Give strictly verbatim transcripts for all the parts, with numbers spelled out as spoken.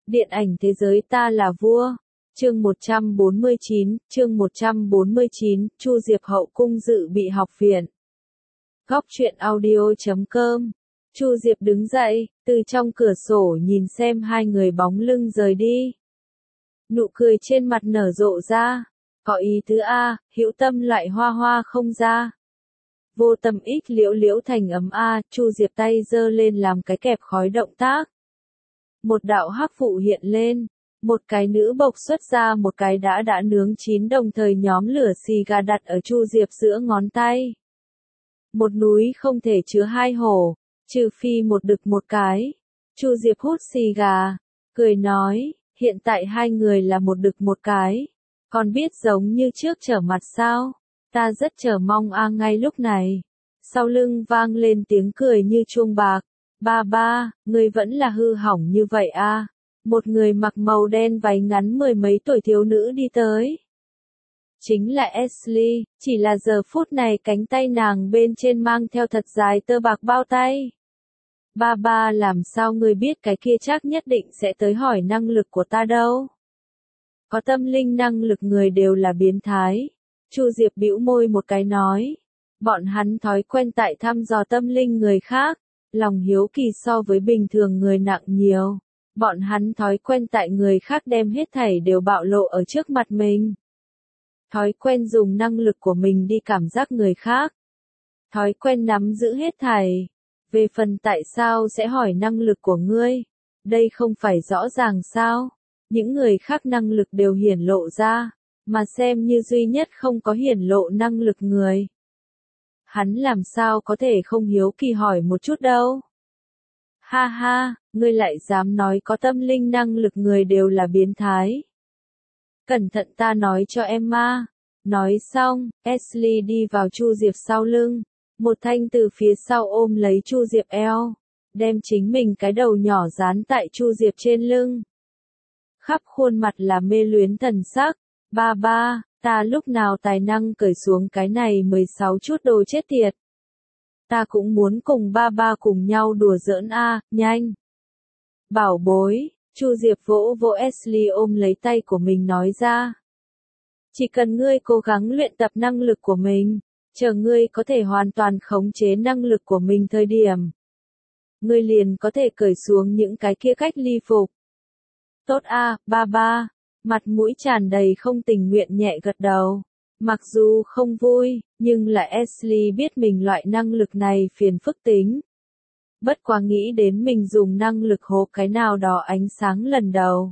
Điện ảnh thế giới ta là vua. Chương một trăm bốn mươi chín, chương một trăm bốn mươi chín, Chu Diệp hậu cung dự bị học viện. Góc truyện audio chấm com. Chu Diệp đứng dậy, từ trong cửa sổ nhìn xem hai người bóng lưng rời đi. Nụ cười trên mặt nở rộ ra. Có ý tứ a, hữu tâm loại hoa hoa không ra. Vô tâm ích liễu liễu thành ấm a, Chu Diệp tay giơ lên làm cái kẹp khói động tác. Một đạo hắc phụ hiện lên, một cái nữ bộc xuất ra một cái đã đã nướng chín đồng thời nhóm lửa xì gà đặt ở Chu Diệp giữa ngón tay. Một núi không thể chứa hai hổ, trừ phi một đực một cái. Chu Diệp hút xì gà, cười nói, hiện tại hai người là một đực một cái. Còn biết giống như trước trở mặt sao? Ta rất chờ mong a ngay lúc này. Sau lưng vang lên tiếng cười như chuông bạc. Ba ba, ngươi vẫn là hư hỏng như vậy a. Một người mặc màu đen váy ngắn mười mấy tuổi thiếu nữ đi tới. Chính là Ashley, chỉ là giờ phút này cánh tay nàng bên trên mang theo thật dài tơ bạc bao tay. Ba ba làm sao ngươi biết cái kia chắc nhất định sẽ tới hỏi năng lực của ta đâu. Có tâm linh năng lực người đều là biến thái. Chu Diệp bĩu môi một cái nói. Bọn hắn thói quen tại thăm dò tâm linh người khác. Lòng hiếu kỳ so với bình thường người nặng nhiều. Bọn hắn thói quen tại người khác đem hết thảy đều bạo lộ ở trước mặt mình. Thói quen dùng năng lực của mình đi cảm giác người khác. Thói quen nắm giữ hết thảy. Về phần tại sao sẽ hỏi năng lực của ngươi? Đây không phải rõ ràng sao? Những người khác năng lực đều hiển lộ ra, mà xem như duy nhất không có hiển lộ năng lực người. Hắn làm sao có thể không hiếu kỳ hỏi một chút đâu. Ha ha, ngươi lại dám nói có tâm linh năng lực người đều là biến thái. Cẩn thận ta nói cho em ma. Nói xong, Ashley đi vào Chu Diệp sau lưng. Một thanh từ phía sau ôm lấy Chu Diệp eo. Đem chính mình cái đầu nhỏ dán tại Chu Diệp trên lưng. Khắp khuôn mặt là mê luyến thần sắc. Ba ba, ta lúc nào tài năng cởi xuống cái này mười sáu chút đồ chết tiệt. Ta cũng muốn cùng ba ba cùng nhau đùa giỡn a, nhanh. Bảo bối, Chu Diệp vỗ vỗ Ashley ôm lấy tay của mình nói ra. Chỉ cần ngươi cố gắng luyện tập năng lực của mình, chờ ngươi có thể hoàn toàn khống chế năng lực của mình thời điểm. Ngươi liền có thể cởi xuống những cái kia cách ly phục. Tốt a, ba ba, mặt mũi tràn đầy không tình nguyện nhẹ gật đầu. Mặc dù không vui, nhưng là Ashley biết mình loại năng lực này phiền phức tính. Bất quá nghĩ đến mình dùng năng lực hộp cái nào đó ánh sáng lần đầu.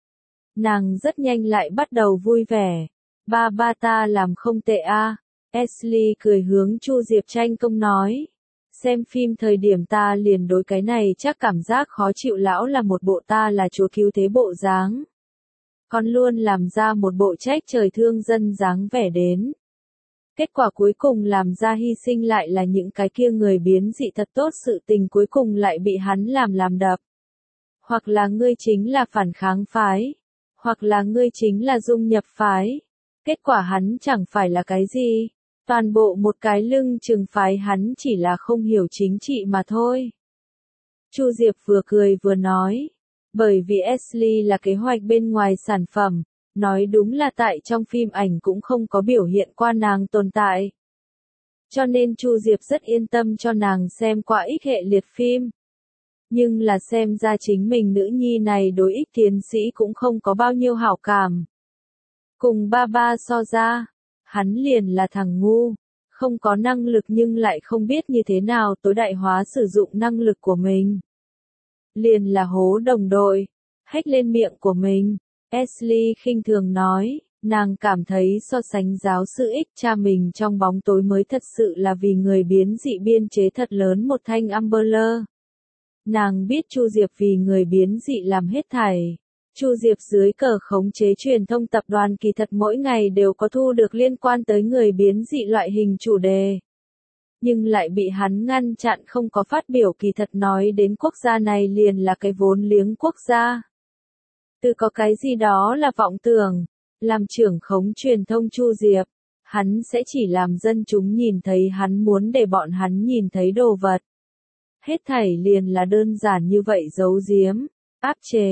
Nàng rất nhanh lại bắt đầu vui vẻ. Ba ba ta làm không tệ a. Ashley cười hướng Chu Diệp tranh công nói. Xem phim thời điểm ta liền đối cái này chắc cảm giác khó chịu lão là một bộ ta là chúa cứu thế bộ dáng. Còn luôn làm ra một bộ trách trời thương dân dáng vẻ đến. Kết quả cuối cùng làm ra hy sinh lại là những cái kia người biến dị thật tốt sự tình cuối cùng lại bị hắn làm làm đập. Hoặc là ngươi chính là phản kháng phái. Hoặc là ngươi chính là dung nhập phái. Kết quả hắn chẳng phải là cái gì. Toàn bộ một cái lưng chừng phái hắn chỉ là không hiểu chính trị mà thôi. Chu Diệp vừa cười vừa nói. Bởi vì Ashley là kế hoạch bên ngoài sản phẩm, nói đúng là tại trong phim ảnh cũng không có biểu hiện qua nàng tồn tại. Cho nên Chu Diệp rất yên tâm cho nàng xem qua ít hệ liệt phim. Nhưng là xem ra chính mình nữ nhi này đối ích tiến sĩ cũng không có bao nhiêu hảo cảm. Cùng ba ba so ra, hắn liền là thằng ngu, không có năng lực nhưng lại không biết như thế nào tối đại hóa sử dụng năng lực của mình. Liền là hố đồng đội, hét lên miệng của mình. Ashley khinh thường nói, nàng cảm thấy so sánh giáo sư ích cha mình trong bóng tối mới thật sự là vì người biến dị biên chế thật lớn một thanh umbrella. Nàng biết Chu Diệp vì người biến dị làm hết thảy. Chu Diệp dưới cờ khống chế truyền thông tập đoàn kỳ thật mỗi ngày đều có thu được liên quan tới người biến dị loại hình chủ đề. Nhưng lại bị hắn ngăn chặn không có phát biểu kỳ thật nói đến quốc gia này liền là cái vốn liếng quốc gia. Từ có cái gì đó là vọng tưởng, làm trưởng khống truyền thông Chu Diệp, hắn sẽ chỉ làm dân chúng nhìn thấy hắn muốn để bọn hắn nhìn thấy đồ vật. Hết thảy liền là đơn giản như vậy giấu giếm, áp chế,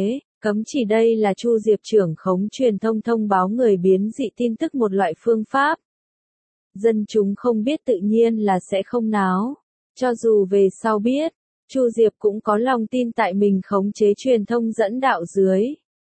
Cấm chỉ đây là Chu Diệp trưởng khống truyền thông thông báo người biến dị tin tức một loại phương pháp. Dân chúng không biết tự nhiên là sẽ không náo. Cho dù về sau biết, Chu Diệp cũng có lòng tin tại mình khống chế truyền thông dẫn đạo dưới.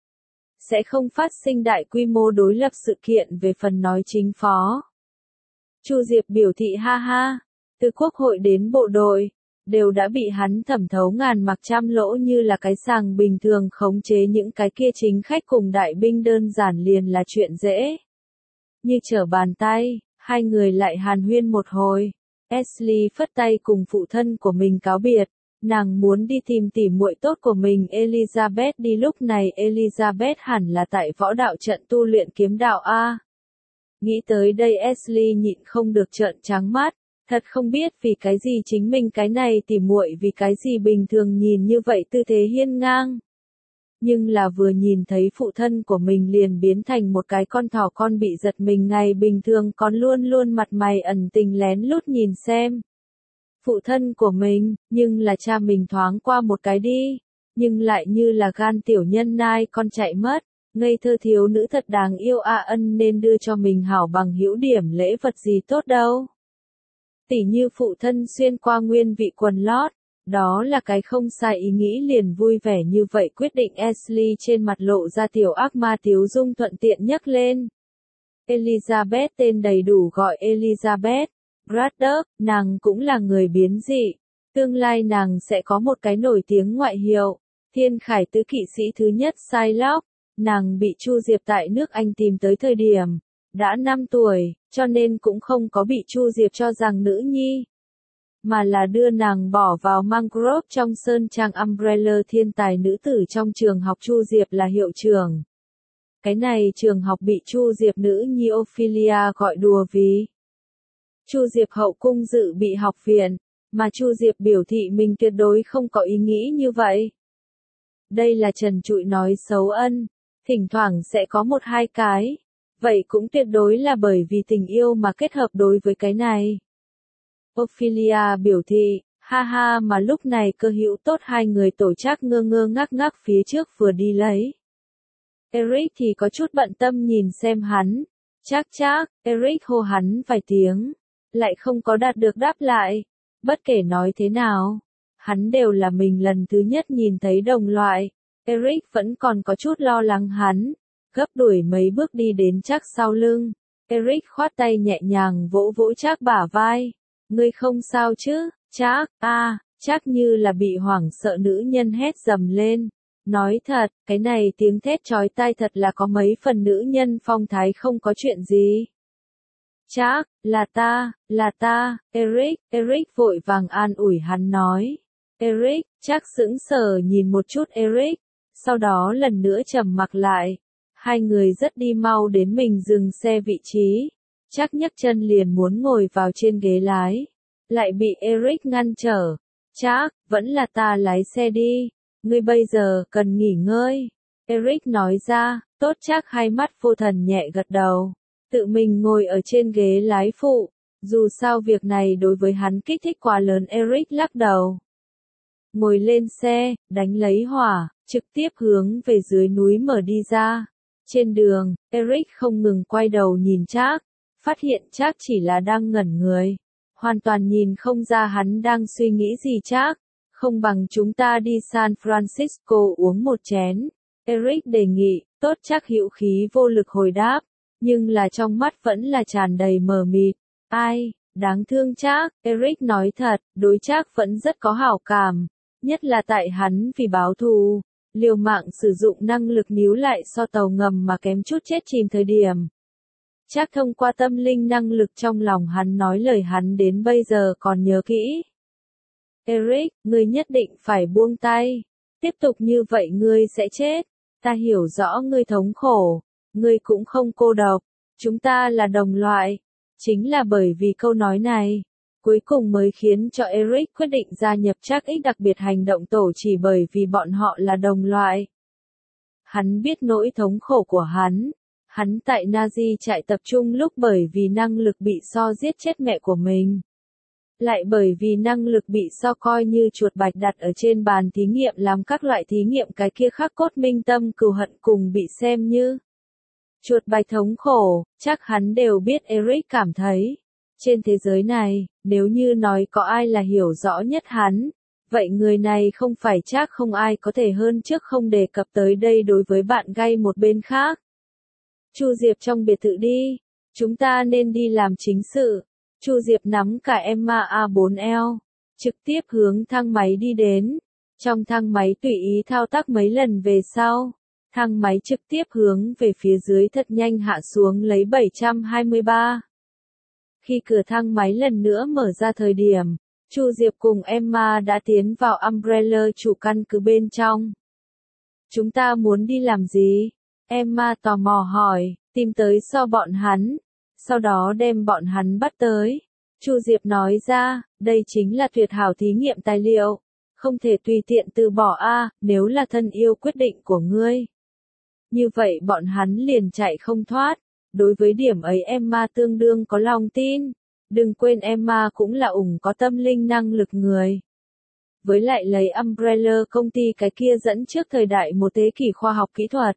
Sẽ không phát sinh đại quy mô đối lập sự kiện về phần nói chính phó. Chu Diệp biểu thị ha ha, từ quốc hội đến bộ đội, đều đã bị hắn thẩm thấu ngàn mặc trăm lỗ như là cái sàng bình thường khống chế những cái kia chính khách cùng đại binh đơn giản liền là chuyện dễ. Như trở bàn tay, hai người lại hàn huyên một hồi. Ashley phất tay cùng phụ thân của mình cáo biệt, nàng muốn đi tìm tỉ muội tốt của mình Elizabeth đi lúc này Elizabeth hẳn là tại võ đạo trận tu luyện kiếm đạo A. Nghĩ tới đây Ashley nhịn không được trợn trắng mắt, thật không biết vì cái gì chính mình cái này tỉ muội vì cái gì bình thường nhìn như vậy tư thế hiên ngang. Nhưng là vừa nhìn thấy phụ thân của mình liền biến thành một cái con thỏ con bị giật mình ngày bình thường còn luôn luôn mặt mày ẩn tình lén lút nhìn xem. Phụ thân của mình, nhưng là cha mình thoáng qua một cái đi, nhưng lại như là gan tiểu nhân nai con chạy mất, ngây thơ thiếu nữ thật đáng yêu a ân nên đưa cho mình hảo bằng hữu điểm lễ vật gì tốt đâu. Tỉ như phụ thân xuyên qua nguyên vị quần lót. Đó là cái không sai ý nghĩ liền vui vẻ như vậy quyết định Ashley trên mặt lộ ra tiểu ác ma tiếu dung thuận tiện nhấc lên. Elizabeth tên đầy đủ gọi Elizabeth Braddock, nàng cũng là người biến dị. Tương lai nàng sẽ có một cái nổi tiếng ngoại hiệu, thiên khải tứ kỵ sĩ thứ nhất Psylocke. Nàng bị Chu Diệp tại nước Anh tìm tới thời điểm, đã năm tuổi, cho nên cũng không có bị Chu Diệp cho rằng nữ nhi. Mà là đưa nàng bỏ vào mangrove trong sơn trang Umbrella thiên tài nữ tử trong trường học Chu Diệp là hiệu trưởng. Cái này trường học bị Chu Diệp nữ nhi Ophelia gọi đùa vì Chu Diệp hậu cung dự bị học viện, mà Chu Diệp biểu thị mình tuyệt đối không có ý nghĩ như vậy. Đây là trần trụi nói xấu ân, thỉnh thoảng sẽ có một hai cái, vậy cũng tuyệt đối là bởi vì tình yêu mà kết hợp đối với cái này. Ophelia biểu thị, ha ha mà lúc này cơ hữu tốt hai người tổ chắc ngơ ngơ ngác ngác phía trước vừa đi lấy. Eric thì có chút bận tâm nhìn xem hắn, chắc chắc, Eric hô hắn vài tiếng, lại không có đạt được đáp lại, bất kể nói thế nào, hắn đều là mình lần thứ nhất nhìn thấy đồng loại, Eric vẫn còn có chút lo lắng hắn, gấp đuổi mấy bước đi đến chắc sau lưng, Eric khoát tay nhẹ nhàng vỗ vỗ chắc bả vai. Ngươi không sao chứ, chắc, a, à, chắc như là bị hoảng sợ nữ nhân hét dầm lên. Nói thật, cái này tiếng thét chói tai thật là có mấy phần nữ nhân phong thái không có chuyện gì. Chắc, là ta, là ta, Eric, Eric vội vàng an ủi hắn nói. Eric, chắc sững sờ nhìn một chút Eric, sau đó lần nữa trầm mặc lại. Hai người rất đi mau đến mình dừng xe vị trí. Chắc nhấc chân liền muốn ngồi vào trên ghế lái, lại bị Eric ngăn trở. Chắc, vẫn là ta lái xe đi, ngươi bây giờ cần nghỉ ngơi. Eric nói ra, tốt chắc hai mắt vô thần nhẹ gật đầu, tự mình ngồi ở trên ghế lái phụ, dù sao việc này đối với hắn kích thích quá lớn Eric lắc đầu. Ngồi lên xe, đánh lấy hỏa, trực tiếp hướng về dưới núi mở đi ra. Trên đường, Eric không ngừng quay đầu nhìn Trác. Phát hiện chắc chỉ là đang ngẩn người, hoàn toàn nhìn không ra hắn đang suy nghĩ gì chắc, không bằng chúng ta đi San Francisco uống một chén. Eric đề nghị, tốt chắc hữu khí vô lực hồi đáp, nhưng là trong mắt vẫn là tràn đầy mờ mịt. Ai, đáng thương chắc, Eric nói thật, đối chắc vẫn rất có hảo cảm, nhất là tại hắn vì báo thù, liều mạng sử dụng năng lực níu lại so tàu ngầm mà kém chút chết chìm thời điểm. Chắc thông qua tâm linh năng lực trong lòng hắn nói lời hắn đến bây giờ còn nhớ kỹ. Eric, ngươi nhất định phải buông tay. Tiếp tục như vậy ngươi sẽ chết. Ta hiểu rõ ngươi thống khổ. Ngươi cũng không cô độc. Chúng ta là đồng loại. Chính là bởi vì câu nói này, cuối cùng mới khiến cho Eric quyết định gia nhập Trác X đặc biệt hành động tổ chỉ bởi vì bọn họ là đồng loại. Hắn biết nỗi thống khổ của hắn. Hắn tại Nazi trại tập trung lúc bởi vì năng lực bị so giết chết mẹ của mình. lại bởi vì năng lực bị so coi như chuột bạch đặt ở trên bàn thí nghiệm làm các loại thí nghiệm cái kia khắc cốt minh tâm cừu hận cùng bị xem như chuột bạch thống khổ, chắc hắn đều biết Eric cảm thấy. Trên thế giới này, nếu như nói có ai là hiểu rõ nhất hắn, vậy người này không phải chắc không ai có thể hơn trước không đề cập tới đây đối với bạn gay một bên khác. Chu Diệp trong biệt thự đi, chúng ta nên đi làm chính sự. Chu Diệp nắm cả Emma a bốn L, trực tiếp hướng thang máy đi đến. Trong thang máy tùy ý thao tác mấy lần về sau, thang máy trực tiếp hướng về phía dưới thật nhanh hạ xuống lấy bảy trăm hai mươi ba. Khi cửa thang máy lần nữa mở ra thời điểm, Chu Diệp cùng Emma đã tiến vào Umbrella chủ căn cứ bên trong. Chúng ta muốn đi làm gì? Emma tò mò hỏi, tìm tới so bọn hắn, sau đó đem bọn hắn bắt tới. Chu Diệp nói ra, đây chính là tuyệt hảo thí nghiệm tài liệu, không thể tùy tiện từ bỏ a, nếu là thân yêu quyết định của ngươi. Như vậy bọn hắn liền chạy không thoát. Đối với điểm ấy Emma tương đương có lòng tin. Đừng quên Emma cũng là ủng có tâm linh năng lực người. Với lại lấy Umbrella công ty cái kia dẫn trước thời đại một thế kỷ khoa học kỹ thuật.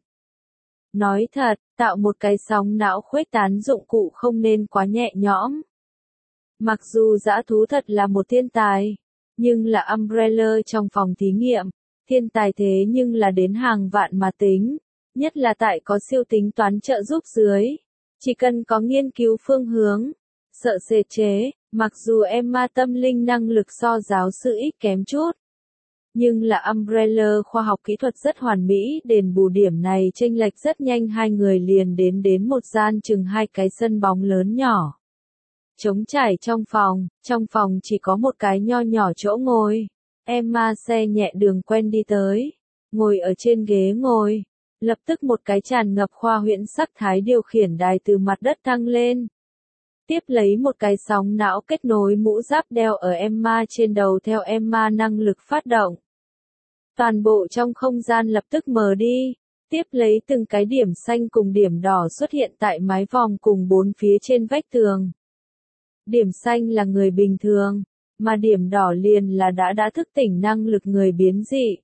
Nói thật, tạo một cái sóng não khuếch tán dụng cụ không nên quá nhẹ nhõm. Mặc dù dã thú thật là một thiên tài, nhưng là Umbrella trong phòng thí nghiệm, thiên tài thế nhưng là đến hàng vạn mà tính, nhất là tại có siêu tính toán trợ giúp dưới. Chỉ cần có nghiên cứu phương hướng, sợ xê chế, mặc dù Emma tâm linh năng lực so giáo sư ít kém chút. Nhưng là Umbrella khoa học kỹ thuật rất hoàn mỹ, đền bù điểm này chênh lệch rất nhanh hai người liền đến đến một gian chừng hai cái sân bóng lớn nhỏ. Trống trải trong phòng, trong phòng chỉ có một cái nho nhỏ chỗ ngồi. Emma xe nhẹ đường quen đi tới, ngồi ở trên ghế ngồi. Lập tức một cái tràn ngập khoa huyễn sắc thái điều khiển đài từ mặt đất thăng lên. Tiếp lấy một cái sóng não kết nối mũ giáp đeo ở Emma trên đầu theo Emma năng lực phát động. Toàn bộ trong không gian lập tức mờ đi. Tiếp lấy từng cái điểm xanh cùng điểm đỏ xuất hiện tại mái vòm cùng bốn phía trên vách tường. Điểm xanh là người bình thường, mà điểm đỏ liền là đã đã thức tỉnh năng lực người biến dị.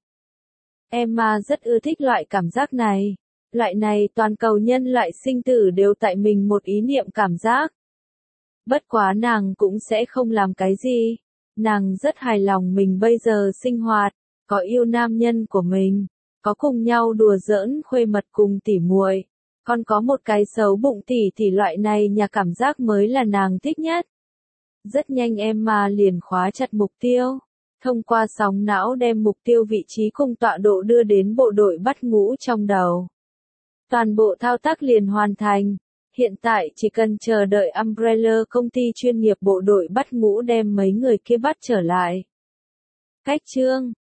Emma rất ưa thích loại cảm giác này. Loại này toàn cầu nhân loại sinh tử đều tại mình một ý niệm cảm giác. Bất quá nàng cũng sẽ không làm cái gì. Nàng rất hài lòng mình bây giờ sinh hoạt, có yêu nam nhân của mình, có cùng nhau đùa giỡn khuê mật cùng tỉ muội, còn có một cái xấu bụng tỉ tỉ loại này nhà cảm giác mới là nàng thích nhất. Rất nhanh Emma liền khóa chặt mục tiêu. Thông qua sóng não đem mục tiêu vị trí cùng tọa độ đưa đến bộ đội bắt ngũ trong đầu. Toàn bộ thao tác liền hoàn thành. Hiện tại chỉ cần chờ đợi Umbrella công ty chuyên nghiệp bộ đội bắt ngũ đem mấy người kia bắt trở lại. Cách chương